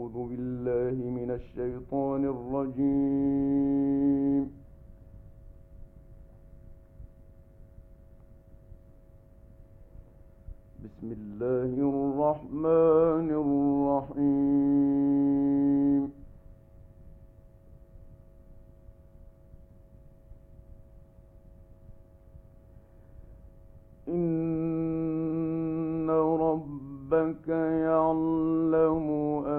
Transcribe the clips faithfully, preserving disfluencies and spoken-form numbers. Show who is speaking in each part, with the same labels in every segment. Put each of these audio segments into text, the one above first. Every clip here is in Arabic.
Speaker 1: أعوذ بالله من الشيطان الرجيم. بسم الله الرحمن الرحيم. إن ربك يعلم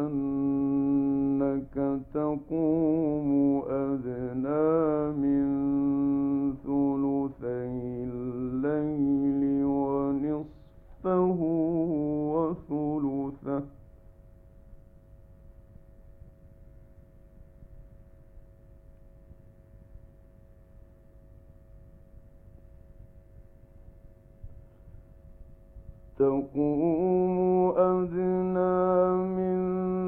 Speaker 1: أنك تقوم أدنى من ثلثي الليل ونصفه وثلثه تقوم أدنى من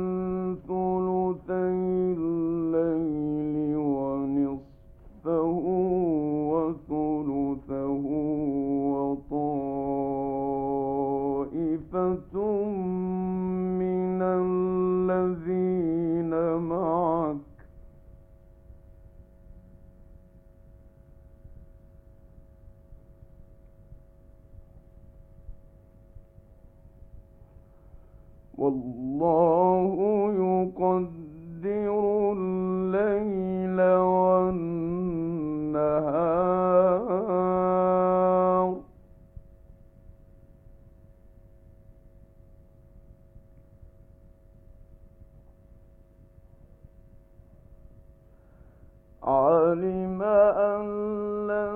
Speaker 1: ثلثي الليل ونصفه وثلثه وطائفة من الذين معك والله يقدر الليل والنهار علم أن لن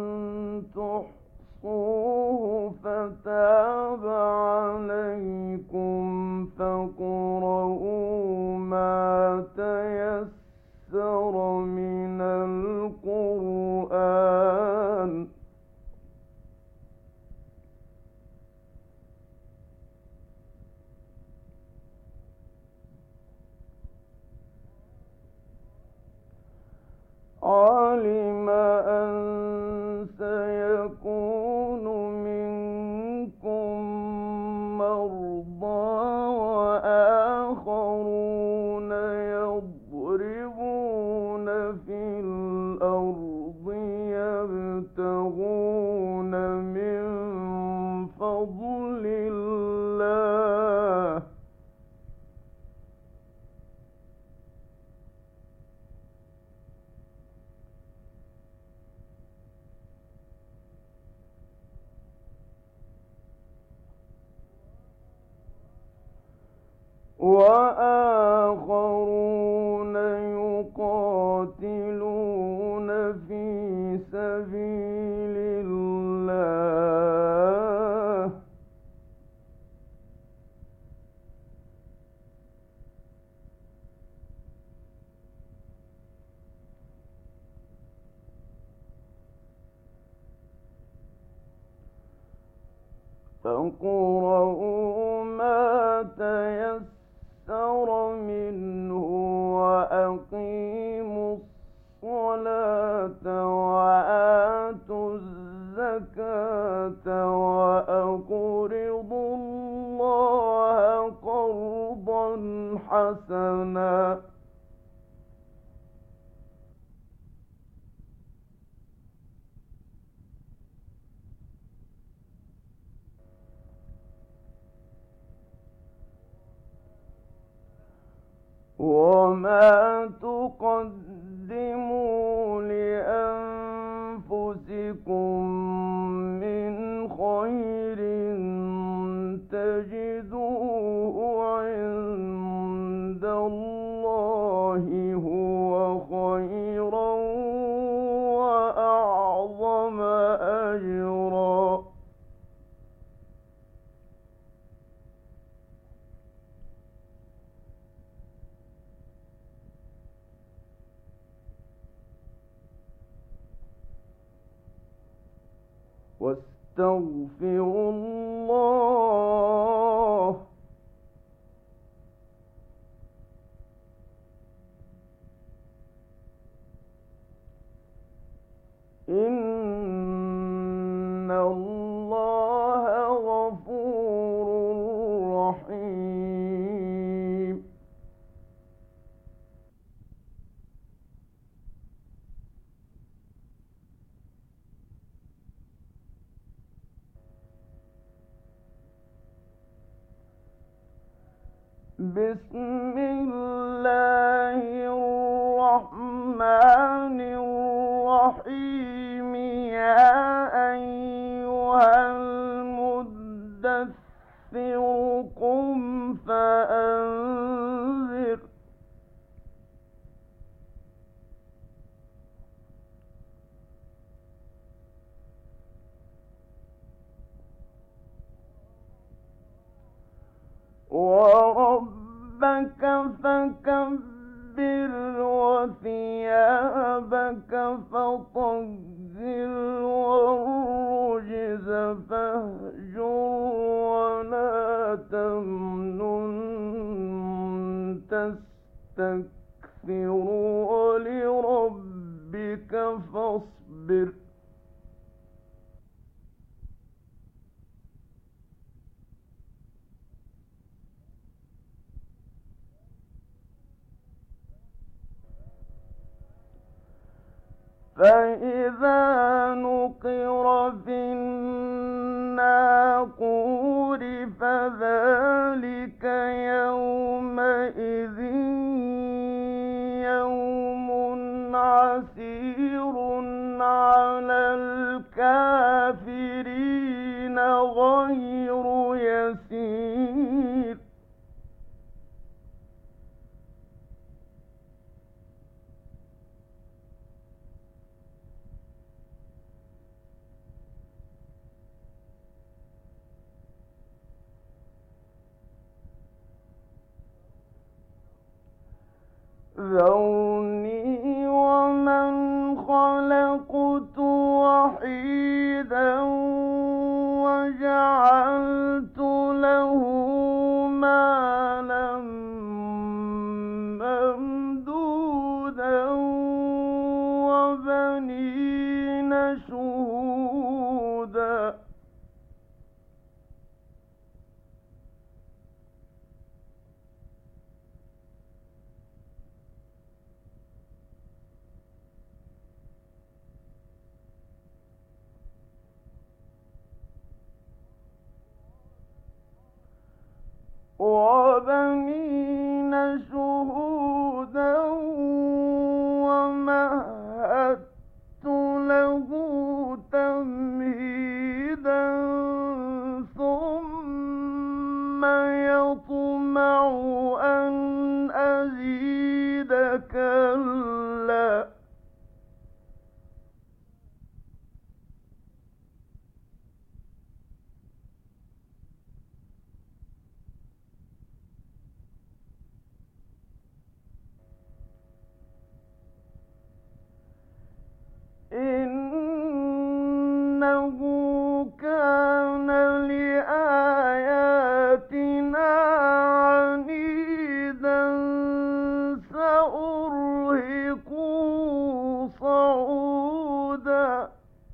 Speaker 1: تحصوه فتاب عليكم فاقرؤوا ما تيسر من القرآن علم أن سيكون منكم مرضى وآخرون يضربون في الأرض يبتغون من فضل الله وآخرون يقاتلون في سبيل الله فاقرؤوا ما تيسر منه وأقيموا الصلاة وآتوا الزكاة وأقرضوا الله قرضا حسنا وما تقدموا لأنفسكم من خير تجدوه عند الله هو خيرا وأعظم أجرا واستغفروا الله إن الله غفور رحيم بسم الله الرحمن الرحيم يا أيها المدثر قم فأنذر وربك فكبر وثيابك فطهر والرجز فاهجر ولا تمنن تستكثر ولربك فاصبر فإذا نقر في الناقور فذلك يومئذ يوم عسير على الكافرين غير يسير ذرني ومن خلقت وحيدا وجعلت له مالا ممدودا وبنين شهودا وبنين شهودا ومهدت له تمهيدا ثم يطمع أن أزيد كلا إنه كان لآياتنا عنيدا سأرهقه صعودا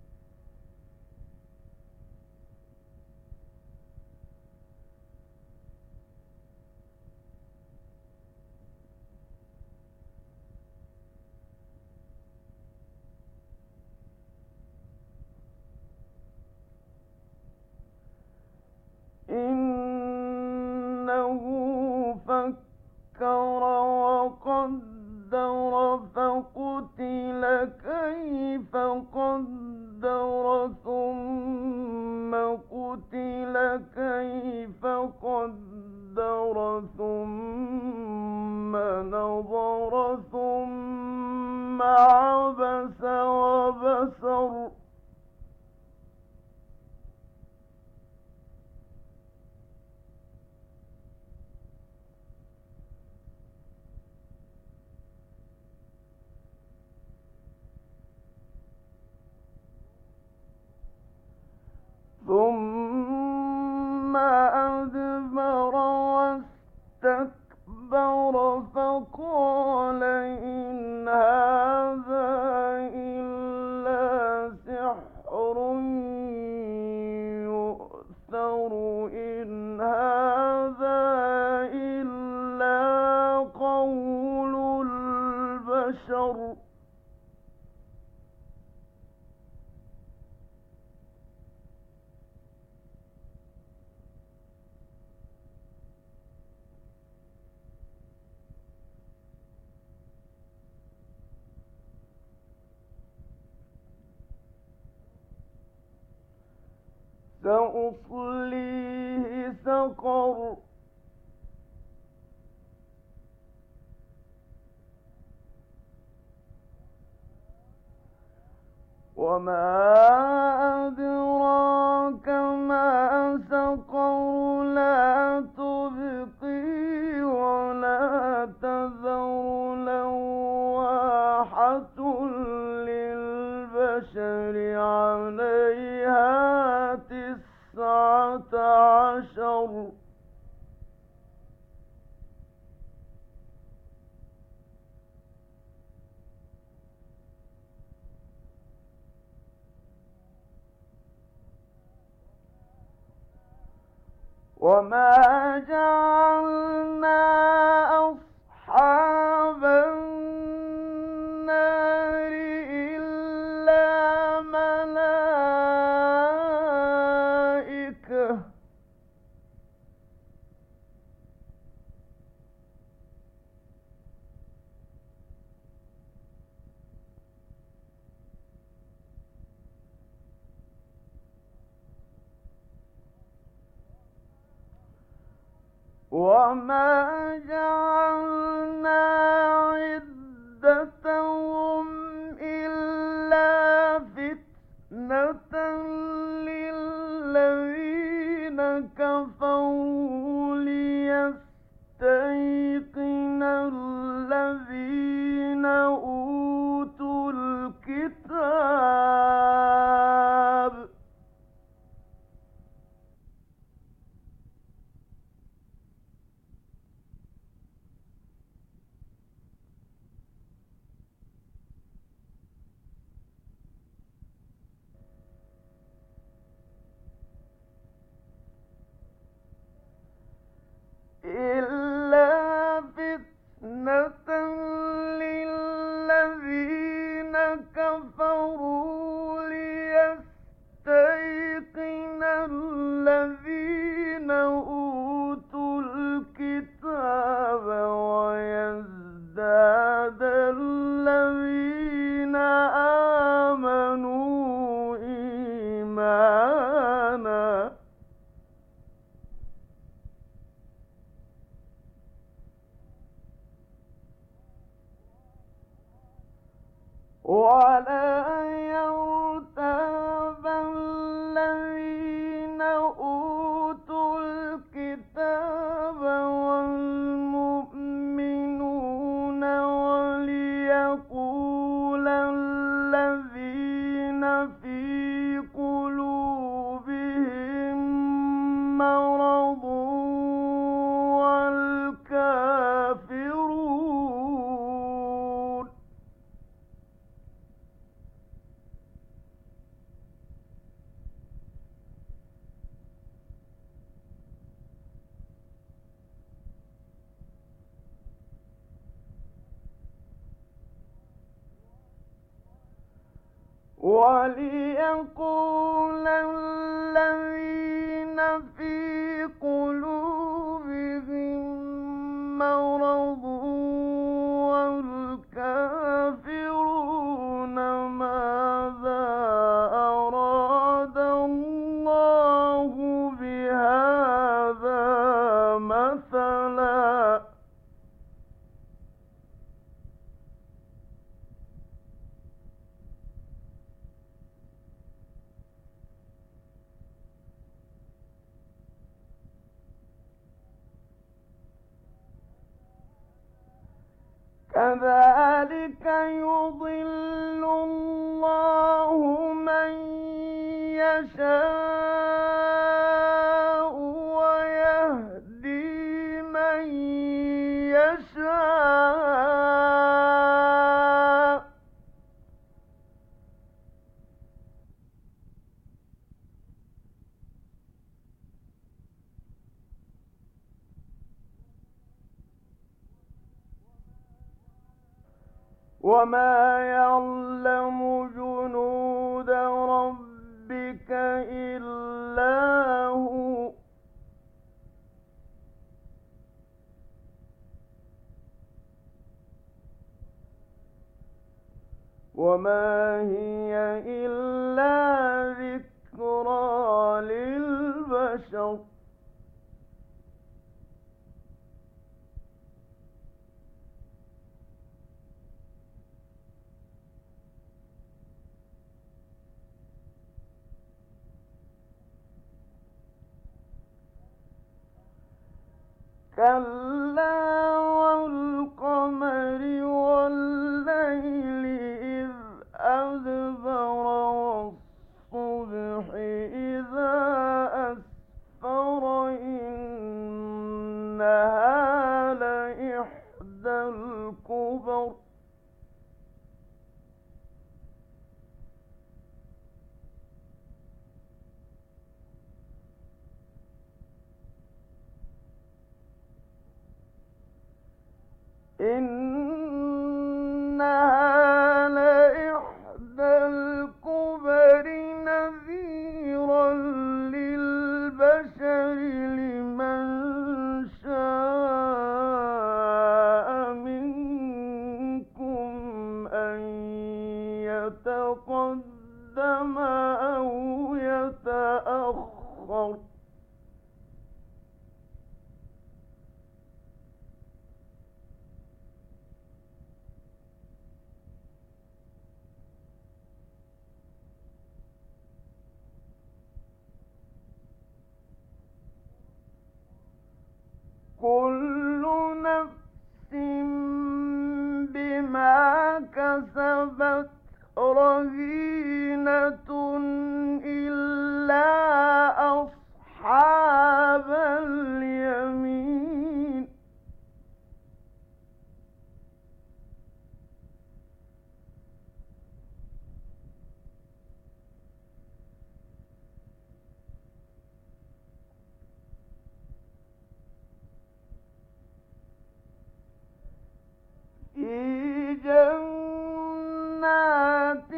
Speaker 1: إنه فكر وقدر فقتل كيف قدر ثم قتل كيف قدر ثم نظر ثم عبس وبسر ثم أدبر واستكبر فقال إن هذا إلا سحر سأصليه سقر وما أدراك ما سقر لا تبقي ولا تذر لواحة للبشر عليها تسعة عشر وما جعلنا أصحاب النار إلا ملائكة وما جعلنا عدتهم إلا فتنة للذين كفروا ليستيقن الذين أوتوا الكتاب إلا فتنة للذين كفروا ليستيقن الذين أوتوا الكتاب ويزداد الذين آمنوا إيمانا ولا يرتاب الذين أوتوا الكتاب والمؤمنون وليقول الذين في قلوبهم مرض والكافرون وليقول الذين في قلوبهم مرض والكافرون ماذا أراد الله بهذا مثلا كذلك يضل الله من يشاء ويهدي من يشاء وما يعلم جنود ربك إلا هو وما هي إلا ذكرى للعالمين البشر كلا والقمر والليل إذ أدبر والصبح إذا أسفر إنها لإحدى الكبر إنها لإحدى الكبر نذيرا للبشر لمن شاء منكم أن يتقدم أو يتأخر كل نفس بما كسبت رهينة إلا أصحاب اليمين في جنات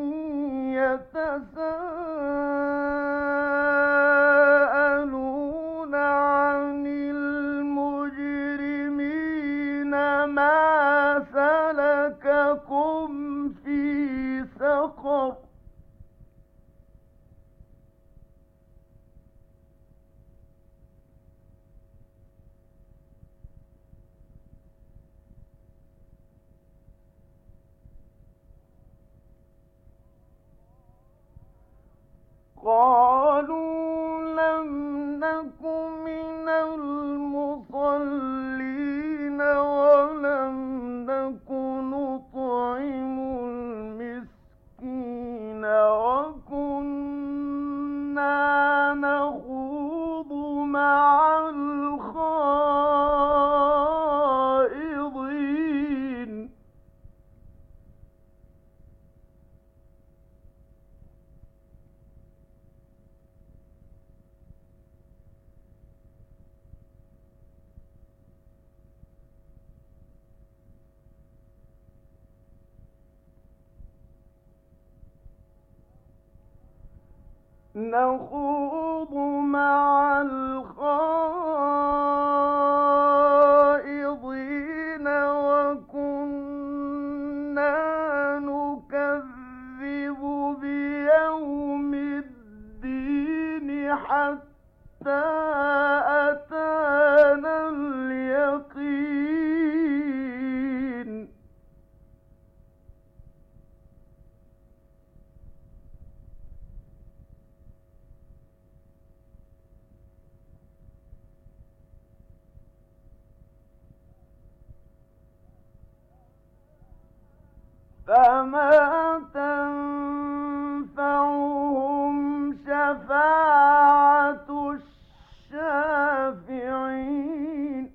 Speaker 1: يتساءلون عن المجرمين ما سلككم في سقر قالوا لم نك من المصلين ولم نك نطعم المسكين وكنا نخوض مع الخائضين نخوض مع الخائضين وكنا نكذب بيوم الدين حتى أتانا اليقين فما تنفعهم شفاعة الشافعين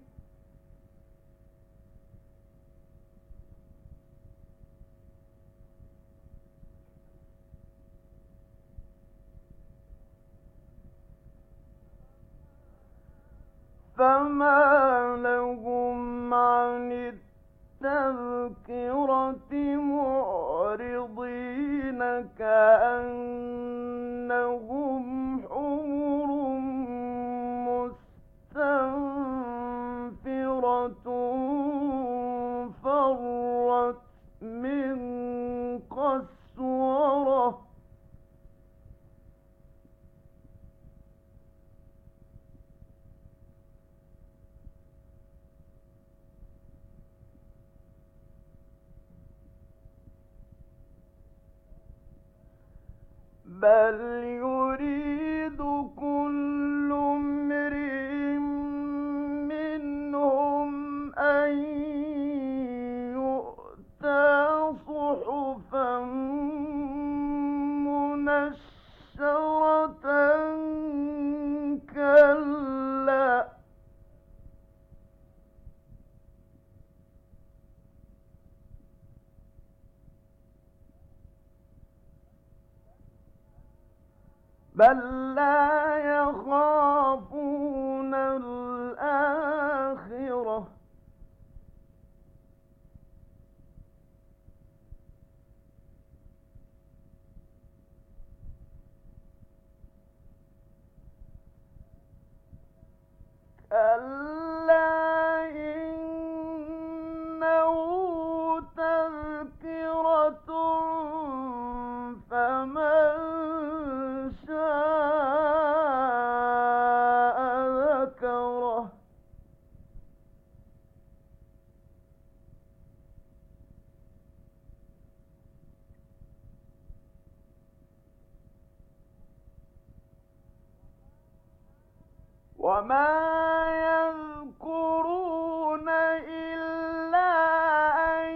Speaker 1: فما لهم عن التذكرة معرضين كأنهم حمر مستنفرة فرت من قسورة بل يريد كل امرئ منهم أن يؤتى صحفا منشرة كلا بل لا يخافون الآخرة كلا إنه تذكرة فمن شاء ذكره وما يذكرون إلا أن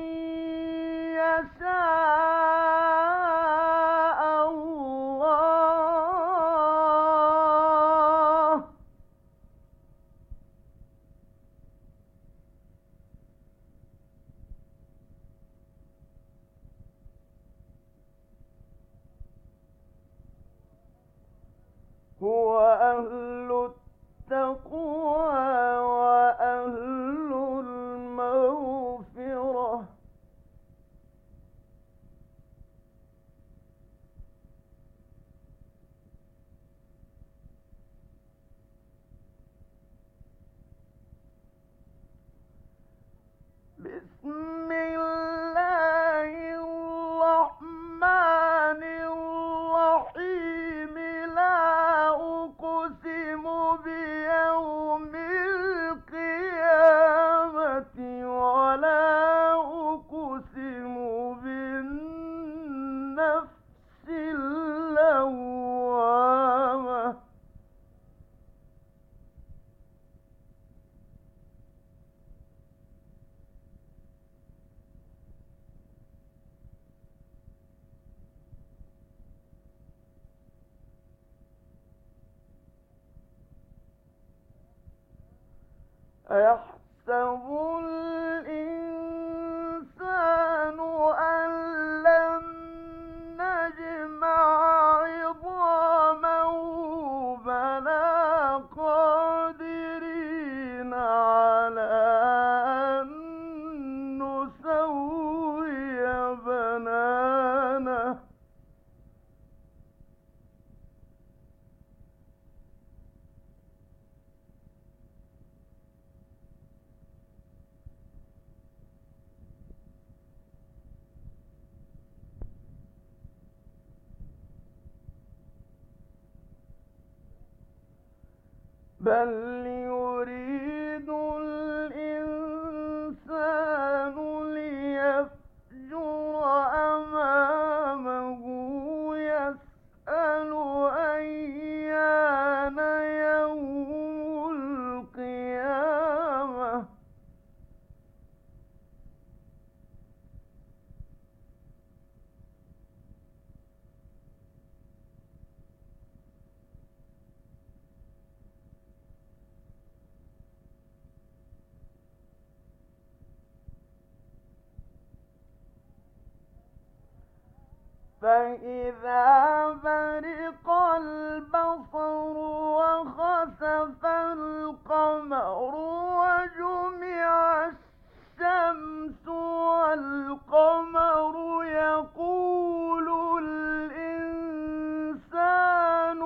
Speaker 1: يشاء الله هو أهل التقوى وأهل المغفرة بسم الله الرحمن الرحيم لا أقسم بيوم القيامة ولا أقسم بالنفس اللوامة أيحسب الإنسان أن لن نجمع عظامه بلى قادرين على أن نسوي بنانه بل يريد الإنسان ليفجر أمامه يسأل أيان يوم القيامة فإذا برق البصر وخسف القمر وجمع الشمس والقمر يقول الإنسان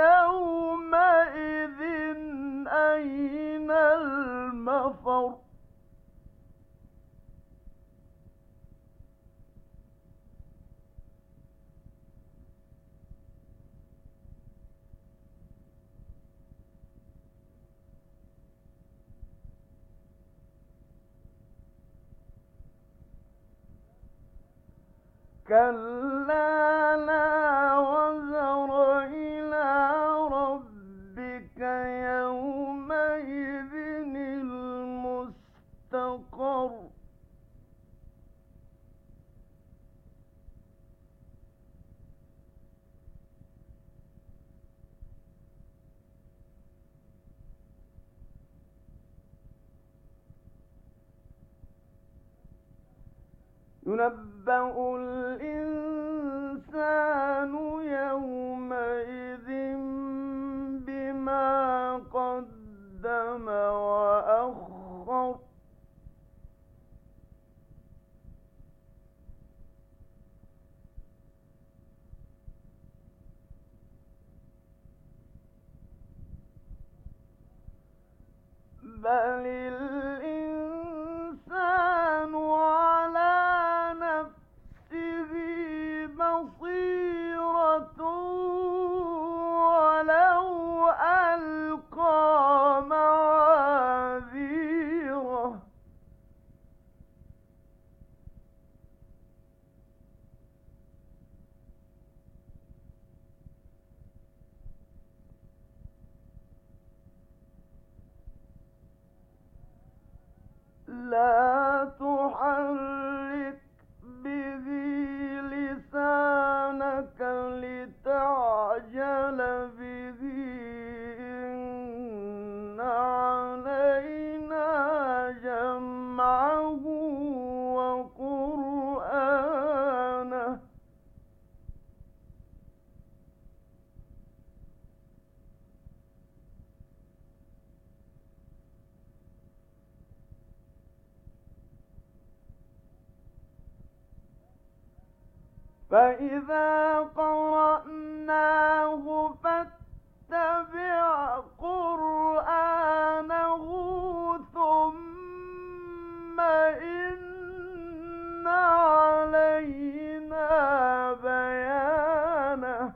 Speaker 1: يومئذ أين المفر كلا لا وزر يومئذ المستقر ينبأ الإنسان يومئذ بما قدم وأخر بل الإنسان على نفسه بصيرة ولو ألقى معاذيره لا تحرك به لسانك لتعجل به إن علينا جمعه وقرآنه فإذا قرأناه فاتبع قرآنه ثم إن علينا بيانه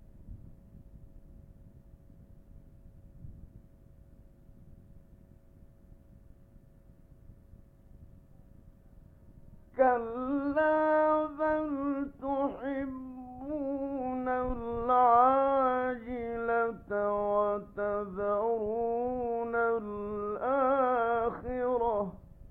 Speaker 1: كلا بل تحبون العاجلة وتذرون الآخرة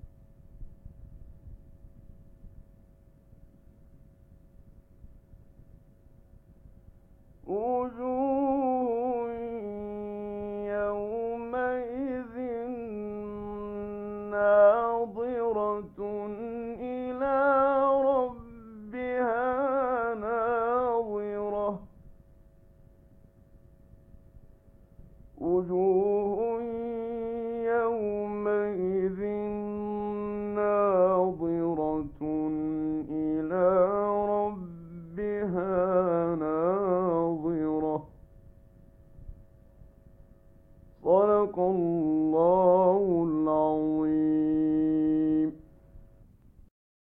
Speaker 1: وجوه يومئذ ناظرة إلى ربها ناظرة وجوه يومئذ ناظرة إلى ربها ناظرة صدق الله